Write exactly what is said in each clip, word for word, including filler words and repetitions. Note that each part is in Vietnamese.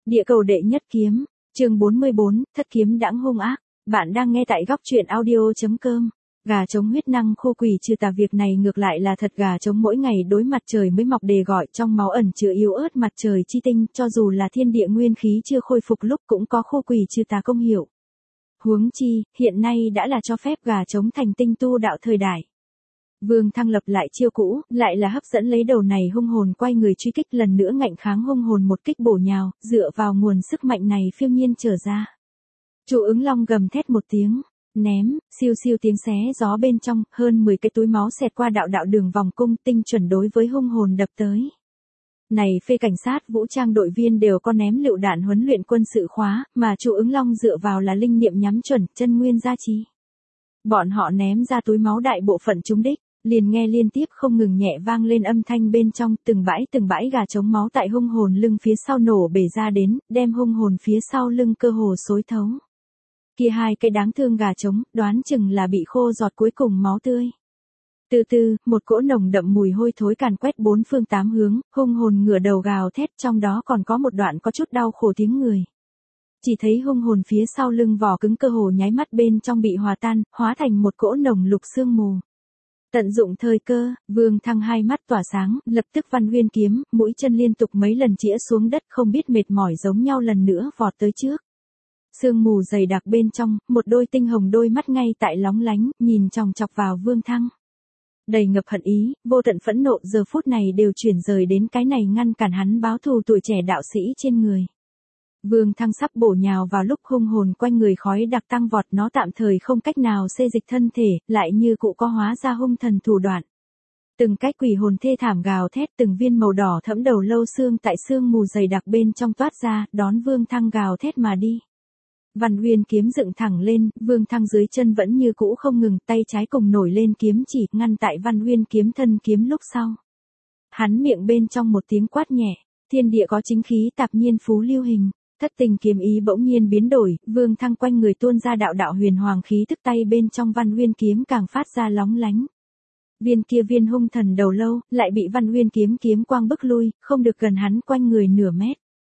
Địa cầu đệ nhất kiếm, chương bốn mươi bốn, thất kiếm đãng hung ác. Bạn đang nghe tại góc truyện audio.com. Gà trống huyết năng khô quỷ trừ tà, việc này ngược lại là thật. Gà trống mỗi ngày đối mặt trời mới mọc đề gọi, trong máu ẩn chứa yếu ớt mặt trời chi tinh, cho dù là thiên địa nguyên khí chưa khôi phục lúc cũng có khô quỷ trừ tà công hiệu. Huống chi, hiện nay đã là cho phép gà trống thành tinh tu đạo thời đại. Vương Thăng lập lại chiêu cũ, lại là hấp dẫn lấy đầu này hung hồn quay người truy kích, lần nữa ngạnh kháng hung hồn một kích bổ nhào, dựa vào nguồn sức mạnh này phiêu nhiên trở ra. Chu Ứng Long gầm thét một tiếng, ném, siêu siêu tiếng xé gió bên trong, hơn mười cái túi máu xẹt qua đạo đạo đường vòng cung, tinh chuẩn đối với hung hồn đập tới. Này phê cảnh sát vũ trang đội viên đều có ném lựu đạn huấn luyện quân sự khóa, mà Chu Ứng Long dựa vào là linh niệm nhắm chuẩn, chân nguyên gia trì. Bọn họ ném ra túi máu đại bộ phận trúng đích. Liền nghe liên tiếp không ngừng nhẹ vang lên âm thanh bên trong, từng bãi từng bãi gà trống máu tại hung hồn lưng phía sau nổ bể ra đến, đem hung hồn phía sau lưng cơ hồ xối thấu. Kia hai cái đáng thương gà trống, đoán chừng là bị khô giọt cuối cùng máu tươi. Từ từ, một cỗ nồng đậm mùi hôi thối càn quét bốn phương tám hướng, hung hồn ngửa đầu gào thét, trong đó còn có một đoạn có chút đau khổ tiếng người. Chỉ thấy hung hồn phía sau lưng vỏ cứng cơ hồ nháy mắt bên trong bị hòa tan, hóa thành một cỗ nồng lục sương mù. Tận dụng thời cơ, Vương Thăng hai mắt tỏa sáng, lập tức Văn Huyên kiếm, mũi chân liên tục mấy lần chĩa xuống đất, không biết mệt mỏi giống nhau lần nữa vọt tới trước. Sương mù dày đặc bên trong, một đôi tinh hồng đôi mắt ngay tại lóng lánh, nhìn chòng chọc vào Vương Thăng. Đầy ngập hận ý, vô tận phẫn nộ giờ phút này đều chuyển rời đến cái này ngăn cản hắn báo thù tuổi trẻ đạo sĩ trên người. Vương Thăng sắp bổ nhào vào lúc hung hồn quanh người khói đặc tăng vọt, nó tạm thời không cách nào xê dịch thân thể, lại như cụ có hóa ra hung thần thủ đoạn. Từng cái quỷ hồn thê thảm gào thét, từng viên màu đỏ thẫm đầu lâu xương tại xương mù dày đặc bên trong toát ra, đón Vương Thăng gào thét mà đi. Văn Huyên kiếm dựng thẳng lên, Vương Thăng dưới chân vẫn như cũ không ngừng, tay trái cùng nổi lên kiếm chỉ, ngăn tại Văn Huyên kiếm thân kiếm lúc sau. Hắn miệng bên trong một tiếng quát nhẹ, thiên địa có chính khí tạp nhiên phú lưu hình. Thất tình kiếm ý bỗng nhiên biến đổi, Vương Thăng quanh người tuôn ra đạo đạo huyền hoàng khí tức, tay bên trong Văn Huyên kiếm càng phát ra lóng lánh. Viên kia viên hung thần đầu lâu, lại bị Văn Huyên kiếm kiếm quang bức lui, không được gần hắn quanh người nửa mét.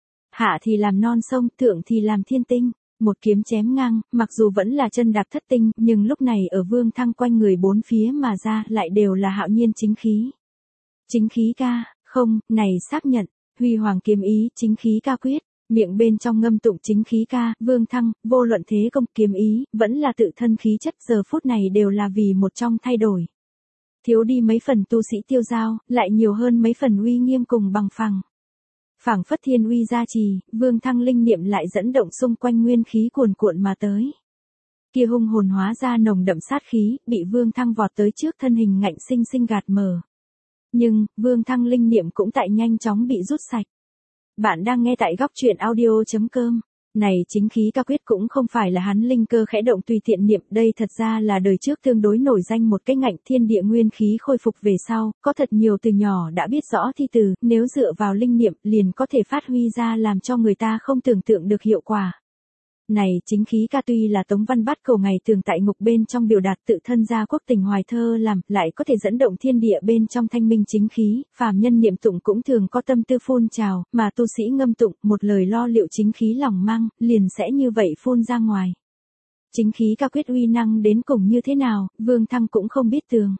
Hạ thì làm non sông, thượng thì làm thiên tinh, một kiếm chém ngang, mặc dù vẫn là chân đạp thất tinh, nhưng lúc này ở Vương Thăng quanh người bốn phía mà ra, lại đều là hạo nhiên chính khí. Chính khí ca, không, này xác nhận, huy hoàng kiếm ý, chính khí ca quyết. Miệng bên trong ngâm tụng chính khí ca, Vương Thăng, vô luận thế công kiếm ý, vẫn là tự thân khí chất giờ phút này đều là vì một trong thay đổi. Thiếu đi mấy phần tu sĩ tiêu dao, lại nhiều hơn mấy phần uy nghiêm cùng bằng phẳng. Phảng phất thiên uy gia trì, Vương Thăng linh niệm lại dẫn động xung quanh nguyên khí cuồn cuộn mà tới. Kia hung hồn hóa ra nồng đậm sát khí, bị Vương Thăng vọt tới trước thân hình ngạnh sinh sinh gạt mờ. Nhưng, Vương Thăng linh niệm cũng tại nhanh chóng bị rút sạch. Bạn đang nghe tại góc truyện audio.com. Này chính khí ca quyết cũng không phải là hắn linh cơ khẽ động tùy tiện niệm, đây thật ra là đời trước tương đối nổi danh một cái ngạnh thiên địa nguyên khí khôi phục về sau, có thật nhiều từ nhỏ đã biết rõ thi từ, nếu dựa vào linh niệm liền có thể phát huy ra làm cho người ta không tưởng tượng được hiệu quả. Này chính khí ca tuy là Tống Văn Bát cầu ngày tường tại ngục bên trong biểu đạt tự thân gia quốc tình hoài thơ làm, lại có thể dẫn động thiên địa bên trong thanh minh chính khí, phàm nhân niệm tụng cũng thường có tâm tư phun trào, mà tu sĩ ngâm tụng, một lời lo liệu chính khí lòng mang, liền sẽ như vậy phun ra ngoài. Chính khí ca quyết uy năng đến cùng như thế nào, Vương Thăng cũng không biết tường.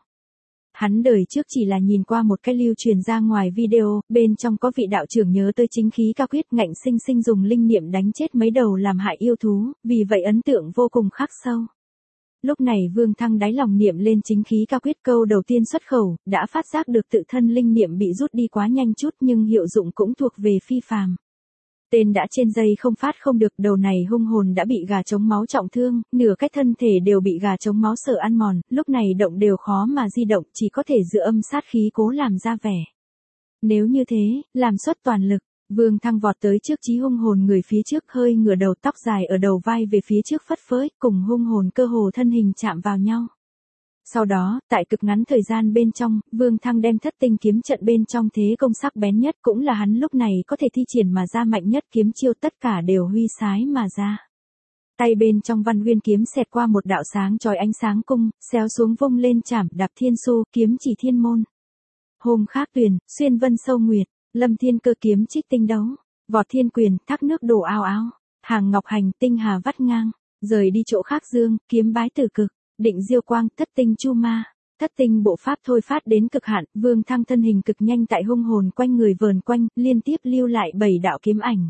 Hắn đời trước chỉ là nhìn qua một cái lưu truyền ra ngoài video, bên trong có vị đạo trưởng nhớ tới chính khí ca quyết, ngạnh sinh sinh dùng linh niệm đánh chết mấy đầu làm hại yêu thú, vì vậy ấn tượng vô cùng khắc sâu. Lúc này Vương Thăng đáy lòng niệm lên chính khí ca quyết câu đầu tiên xuất khẩu, đã phát giác được tự thân linh niệm bị rút đi quá nhanh chút, nhưng hiệu dụng cũng thuộc về phi phàm. Tên đã trên dây không phát không được, đầu này hung hồn đã bị gà trống máu trọng thương, nửa cái thân thể đều bị gà trống máu sở ăn mòn, lúc này động đều khó mà di động, chỉ có thể dựa âm sát khí cố làm ra vẻ. Nếu như thế, làm xuất toàn lực, Vương Thăng vọt tới trước chí hung hồn người phía trước, hơi ngửa đầu, tóc dài ở đầu vai về phía trước phất phới, cùng hung hồn cơ hồ thân hình chạm vào nhau. Sau đó, tại cực ngắn thời gian bên trong, Vương Thăng đem thất tinh kiếm trận bên trong thế công sắc bén nhất, cũng là hắn lúc này có thể thi triển mà ra mạnh nhất kiếm chiêu, tất cả đều huy sái mà ra. Tay bên trong Văn Huyên kiếm xẹt qua một đạo sáng chói ánh sáng cung, xéo xuống vung lên chảm, đạp thiên su, kiếm chỉ thiên môn. Hôm khác tuyền, xuyên vân sâu nguyệt, lâm thiên cơ kiếm trích tinh đấu. Vọt thiên quyền, thác nước đổ ao áo. Hàng ngọc hành, tinh hà vắt ngang. Rời đi chỗ khác dương, kiếm bái tử cực. Định diêu quang, thất tinh chu ma. Thất tinh bộ pháp thôi phát đến cực hạn, Vương Thăng thân hình cực nhanh tại hung hồn quanh người vờn quanh, liên tiếp lưu lại bảy đạo kiếm ảnh.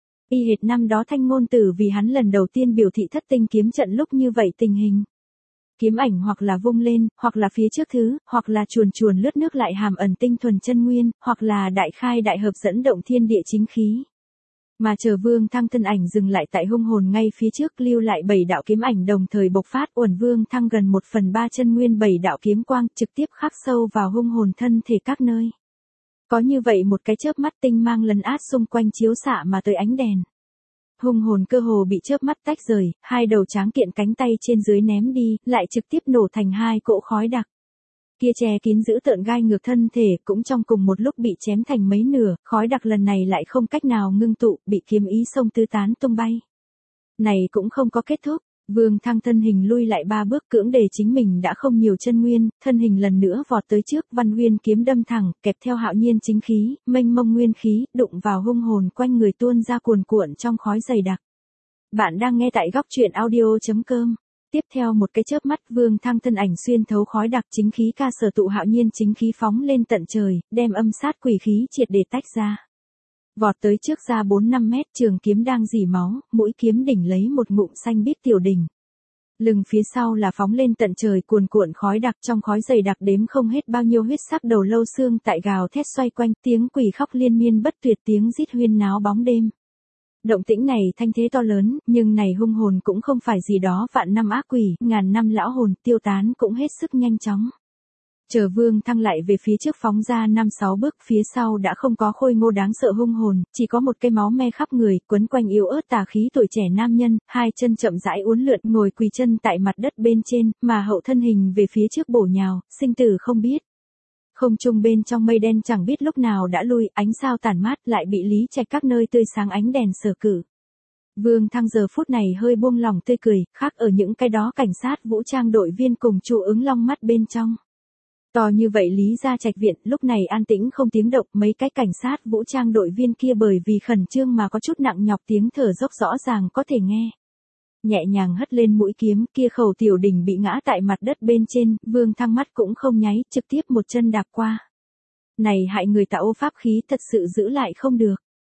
Y hệt năm đó Thanh Ngôn Tử vì hắn lần đầu tiên biểu thị thất tinh kiếm trận lúc như vậy tình hình. Kiếm ảnh hoặc là vung lên, hoặc là phía trước thứ, hoặc là chuồn chuồn lướt nước lại hàm ẩn tinh thuần chân nguyên, hoặc là đại khai đại hợp dẫn động thiên địa chính khí. Mà chờ Vương Thăng thân ảnh dừng lại tại hung hồn ngay phía trước lưu lại bảy đạo kiếm ảnh đồng thời bộc phát uẩn Vương Thăng gần một phần ba chân nguyên bảy đạo kiếm quang trực tiếp khắc sâu vào hung hồn thân thể các nơi. Có như vậy một cái chớp mắt tinh mang lấn át xung quanh chiếu xạ mà tới ánh đèn. Hung hồn cơ hồ bị chớp mắt tách rời, hai đầu tráng kiện cánh tay trên dưới ném đi, lại trực tiếp nổ thành hai cỗ khói đặc. Kia che kín giữ tợn gai ngược thân thể cũng trong cùng một lúc bị chém thành mấy nửa, khói đặc lần này lại không cách nào ngưng tụ, bị kiếm ý xông tứ tán tung bay. Này cũng không có kết thúc, Vương Thăng thân hình lui lại ba bước cưỡng để chính mình đã không nhiều chân nguyên, thân hình lần nữa vọt tới trước, Văn Huyên kiếm đâm thẳng, kẹp theo hạo nhiên chính khí, mênh mông nguyên khí, đụng vào hung hồn quanh người tuôn ra cuồn cuộn trong khói dày đặc. Bạn đang nghe tại góc truyện audio chấm com. Tiếp theo một cái chớp mắt Vương Thăng thân ảnh xuyên thấu khói đặc chính khí ca sở tụ hạo nhiên chính khí phóng lên tận trời, đem âm sát quỷ khí triệt để tách ra. Vọt tới trước ra bốn năm mét trường kiếm đang rỉ máu, mũi kiếm đỉnh lấy một ngụm xanh biếc tiểu đỉnh. Lưng phía sau là phóng lên tận trời cuồn cuộn khói đặc trong khói dày đặc đếm không hết bao nhiêu huyết sắc đầu lâu xương tại gào thét xoay quanh tiếng quỷ khóc liên miên bất tuyệt tiếng rít huyên náo bóng đêm. Động tĩnh này thanh thế to lớn, nhưng này hung hồn cũng không phải gì đó vạn năm ác quỷ, ngàn năm lão hồn tiêu tán cũng hết sức nhanh chóng. Chờ Vương Thăng lại về phía trước phóng ra năm sáu bước phía sau đã không có khôi ngô đáng sợ hung hồn, chỉ có một cái máu me khắp người, quấn quanh yếu ớt tà khí tuổi trẻ nam nhân, hai chân chậm rãi uốn lượn ngồi quỳ chân tại mặt đất bên trên, mà hậu thân hình về phía trước bổ nhào, sinh tử không biết. Không trung bên trong mây đen chẳng biết lúc nào đã lui, ánh sao tản mát lại bị Lý Trạch các nơi tươi sáng ánh đèn sở cử. Vương Thăng giờ phút này hơi buông lòng tươi cười, khác ở những cái đó cảnh sát vũ trang đội viên cùng Chu Ứng Long mắt bên trong. To như vậy Lý gia Trạch viện lúc này an tĩnh không tiếng động, mấy cái cảnh sát vũ trang đội viên kia bởi vì khẩn trương mà có chút nặng nhọc tiếng thở dốc rõ ràng có thể nghe. Nhẹ nhàng hất lên mũi kiếm kia khẩu tiểu đỉnh bị ngã tại mặt đất bên trên, Vương Thăng mắt cũng không nháy, trực tiếp một chân đạp qua. Này hại người tạo pháp khí thật sự giữ lại không được.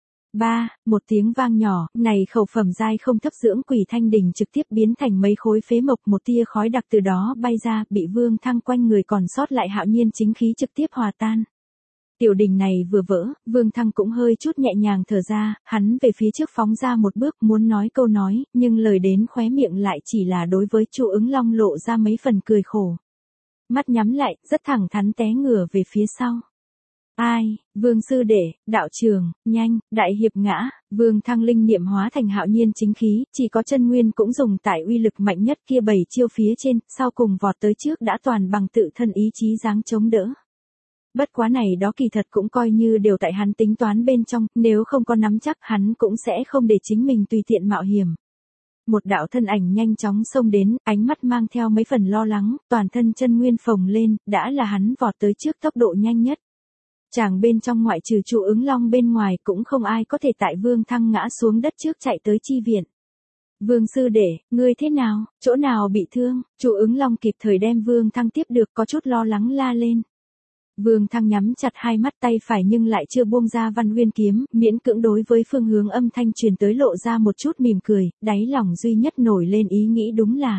Ba, một tiếng vang nhỏ, này khẩu phẩm giai không thấp dưỡng quỷ thanh đỉnh trực tiếp biến thành mấy khối phế mộc, một tia khói đặc từ đó bay ra, bị Vương Thăng quanh người còn sót lại hạo nhiên chính khí trực tiếp hòa tan. Tiểu đỉnh này vừa vỡ, Vương Thăng cũng hơi chút nhẹ nhàng thở ra, hắn về phía trước phóng ra một bước muốn nói câu nói, nhưng lời đến khóe miệng lại chỉ là đối với Chu Ứng Long lộ ra mấy phần cười khổ. Mắt nhắm lại, rất thẳng thắn té ngửa về phía sau. Ai, Vương sư đệ, đạo trường, nhanh, đại hiệp ngã, Vương Thăng linh niệm hóa thành hạo nhiên chính khí, chỉ có chân nguyên cũng dùng tại uy lực mạnh nhất kia bảy chiêu phía trên, sau cùng vọt tới trước đã toàn bằng tự thân ý chí dáng chống đỡ. Bất quá này đó kỳ thật cũng coi như đều tại hắn tính toán bên trong, nếu không có nắm chắc hắn cũng sẽ không để chính mình tùy tiện mạo hiểm. Một đạo thân ảnh nhanh chóng xông đến, ánh mắt mang theo mấy phần lo lắng, toàn thân chân nguyên phồng lên, đã là hắn vọt tới trước tốc độ nhanh nhất. Chàng bên trong ngoại trừ Chu Ứng Long bên ngoài cũng không ai có thể tại Vương Thăng ngã xuống đất trước chạy tới chi viện. Vương sư đệ, ngươi thế nào, chỗ nào bị thương? Chu Ứng Long kịp thời đem Vương Thăng tiếp được có chút lo lắng la lên. Vương Thăng nhắm chặt hai mắt tay phải nhưng lại chưa buông ra Văn Huyên kiếm, miễn cưỡng đối với phương hướng âm thanh truyền tới lộ ra một chút mỉm cười, đáy lòng duy nhất nổi lên ý nghĩ đúng là.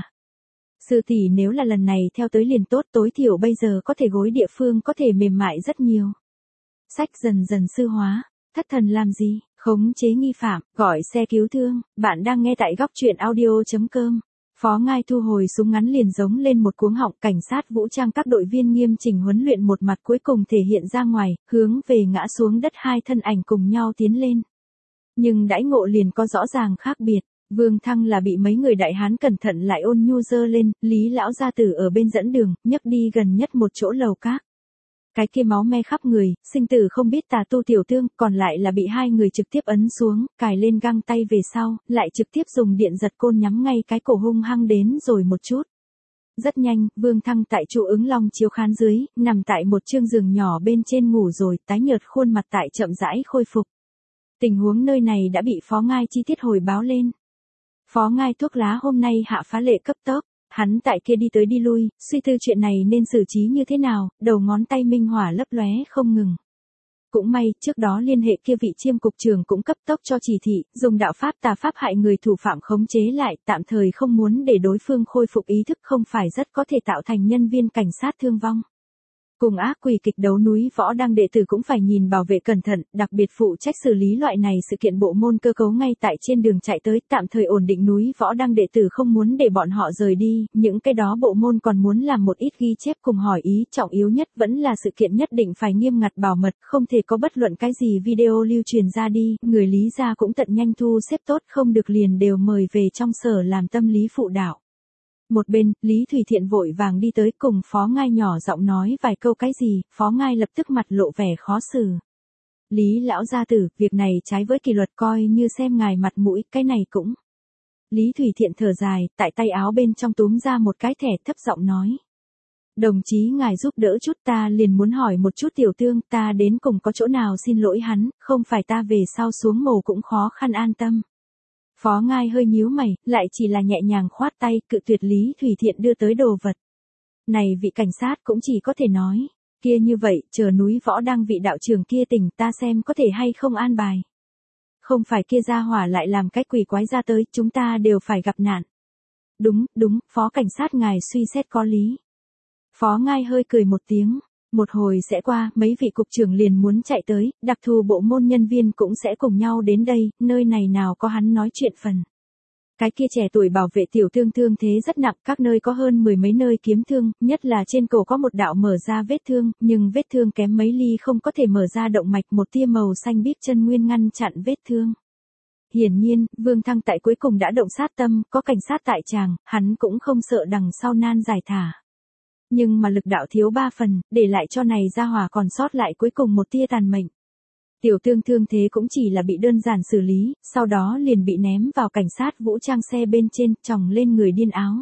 Sư tỷ nếu là lần này theo tới liền tốt, tối thiểu bây giờ có thể gối địa phương có thể mềm mại rất nhiều. Sách dần dần sư hóa, thất thần làm gì, khống chế nghi phạm, gọi xe cứu thương, bạn đang nghe tại góc truyện audio chấm com. Phó Ngai thu hồi súng ngắn liền giống lên một cuống họng, cảnh sát vũ trang các đội viên nghiêm chỉnh huấn luyện một mặt cuối cùng thể hiện ra ngoài, hướng về ngã xuống đất hai thân ảnh cùng nhau tiến lên. Nhưng đãi ngộ liền có rõ ràng khác biệt, Vương Thăng là bị mấy người đại hán cẩn thận lại ôn nhu dơ lên, Lý lão gia tử ở bên dẫn đường, nhấc đi gần nhất một chỗ lầu các. Cái kia máu me khắp người, sinh tử không biết tà tu tiểu tương, còn lại là bị hai người trực tiếp ấn xuống, cài lên găng tay về sau, lại trực tiếp dùng điện giật côn nhắm ngay cái cổ hung hăng đến rồi một chút. Rất nhanh, Vương Thăng tại Chu Ứng Long chiếu khán dưới, nằm tại một chương giường nhỏ bên trên ngủ rồi, tái nhợt khuôn mặt tại chậm rãi khôi phục. Tình huống nơi này đã bị Phó Ngai chi tiết hồi báo lên. Phó Ngai thuốc lá hôm nay hạ phá lệ cấp tốc, hắn tại kia đi tới đi lui, suy tư chuyện này nên xử trí như thế nào, đầu ngón tay minh hỏa lấp lóe không ngừng. Cũng may, trước đó liên hệ kia vị chiêm cục trưởng cũng cấp tốc cho chỉ thị, dùng đạo pháp tà pháp hại người thủ phạm khống chế lại, tạm thời không muốn để đối phương khôi phục ý thức không phải rất có thể tạo thành nhân viên cảnh sát thương vong. Cùng ác quỷ kịch đấu núi võ đăng đệ tử cũng phải nhìn bảo vệ cẩn thận, đặc biệt phụ trách xử lý loại này sự kiện bộ môn cơ cấu ngay tại trên đường chạy tới, tạm thời ổn định núi võ đăng đệ tử không muốn để bọn họ rời đi, những cái đó bộ môn còn muốn làm một ít ghi chép cùng hỏi ý, trọng yếu nhất vẫn là sự kiện nhất định phải nghiêm ngặt bảo mật, không thể có bất luận cái gì video lưu truyền ra đi, người Lý gia cũng tận nhanh thu xếp tốt không được liền đều mời về trong sở làm tâm lý phụ đạo. Một bên, Lý Thủy Thiện vội vàng đi tới cùng Phó Ngai nhỏ giọng nói vài câu cái gì, Phó Ngai lập tức mặt lộ vẻ khó xử. Lý lão gia tử, việc này trái với kỷ luật coi như xem ngài mặt mũi, cái này cũng. Lý Thủy Thiện thở dài, tại tay áo bên trong túm ra một cái thẻ thấp giọng nói. Đồng chí ngài giúp đỡ chút ta liền muốn hỏi một chút tiểu tương, ta đến cùng có chỗ nào xin lỗi hắn, không phải ta về sau xuống mồ cũng khó khăn an tâm. Phó Ngai hơi nhíu mày, lại chỉ là nhẹ nhàng khoát tay, cự tuyệt Lý Thủy Thiện đưa tới đồ vật. Này vị cảnh sát cũng chỉ có thể nói, kia như vậy, chờ núi võ đăng vị đạo trưởng kia tỉnh ta xem có thể hay không an bài. Không phải kia ra hỏa lại làm cái quỷ quái ra tới, chúng ta đều phải gặp nạn. Đúng, đúng, phó cảnh sát ngài suy xét có lý. Phó Ngai hơi cười một tiếng. Một hồi sẽ qua, mấy vị cục trưởng liền muốn chạy tới, đặc thù bộ môn nhân viên cũng sẽ cùng nhau đến đây, nơi này nào có hắn nói chuyện phần. Cái kia trẻ tuổi bảo vệ tiểu thương thương thế rất nặng, các nơi có hơn mười mấy nơi kiếm thương, nhất là trên cổ có một đạo mở ra vết thương, nhưng vết thương kém mấy ly không có thể mở ra động mạch, một tia màu xanh biếc chân nguyên ngăn chặn vết thương. Hiển nhiên, Vương Thăng tại cuối cùng đã động sát tâm, có cảnh sát tại tràng, hắn cũng không sợ đằng sau nan giải thả. Nhưng mà lực đạo thiếu ba phần, để lại cho này ra hỏa còn sót lại cuối cùng một tia tàn mệnh. Tiểu tương thương thế cũng chỉ là bị đơn giản xử lý, sau đó liền bị ném vào cảnh sát vũ trang xe bên trên, chồng lên người điên áo.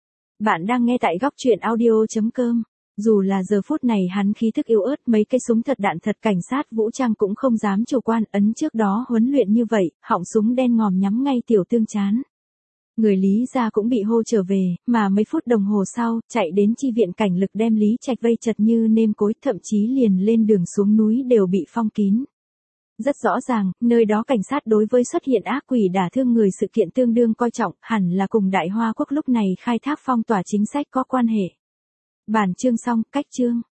Bạn đang nghe tại góc truyện audio chấm com. Dù là giờ phút này hắn khí thức yếu ớt, mấy cây súng thật đạn thật cảnh sát vũ trang cũng không dám chủ quan, ấn trước đó huấn luyện như vậy, họng súng đen ngòm nhắm ngay tiểu tương chán. Người Lý gia cũng bị hô trở về, mà mấy phút đồng hồ sau, chạy đến chi viện cảnh lực đem Lý Trạch vây chật như nêm cối, thậm chí liền lên đường xuống núi đều bị phong kín. Rất rõ ràng, nơi đó cảnh sát đối với xuất hiện ác quỷ đả thương người sự kiện tương đương coi trọng, hẳn là cùng Đại Hoa Quốc lúc này khai thác phong tỏa chính sách có quan hệ. Bản chương xong, cách chương.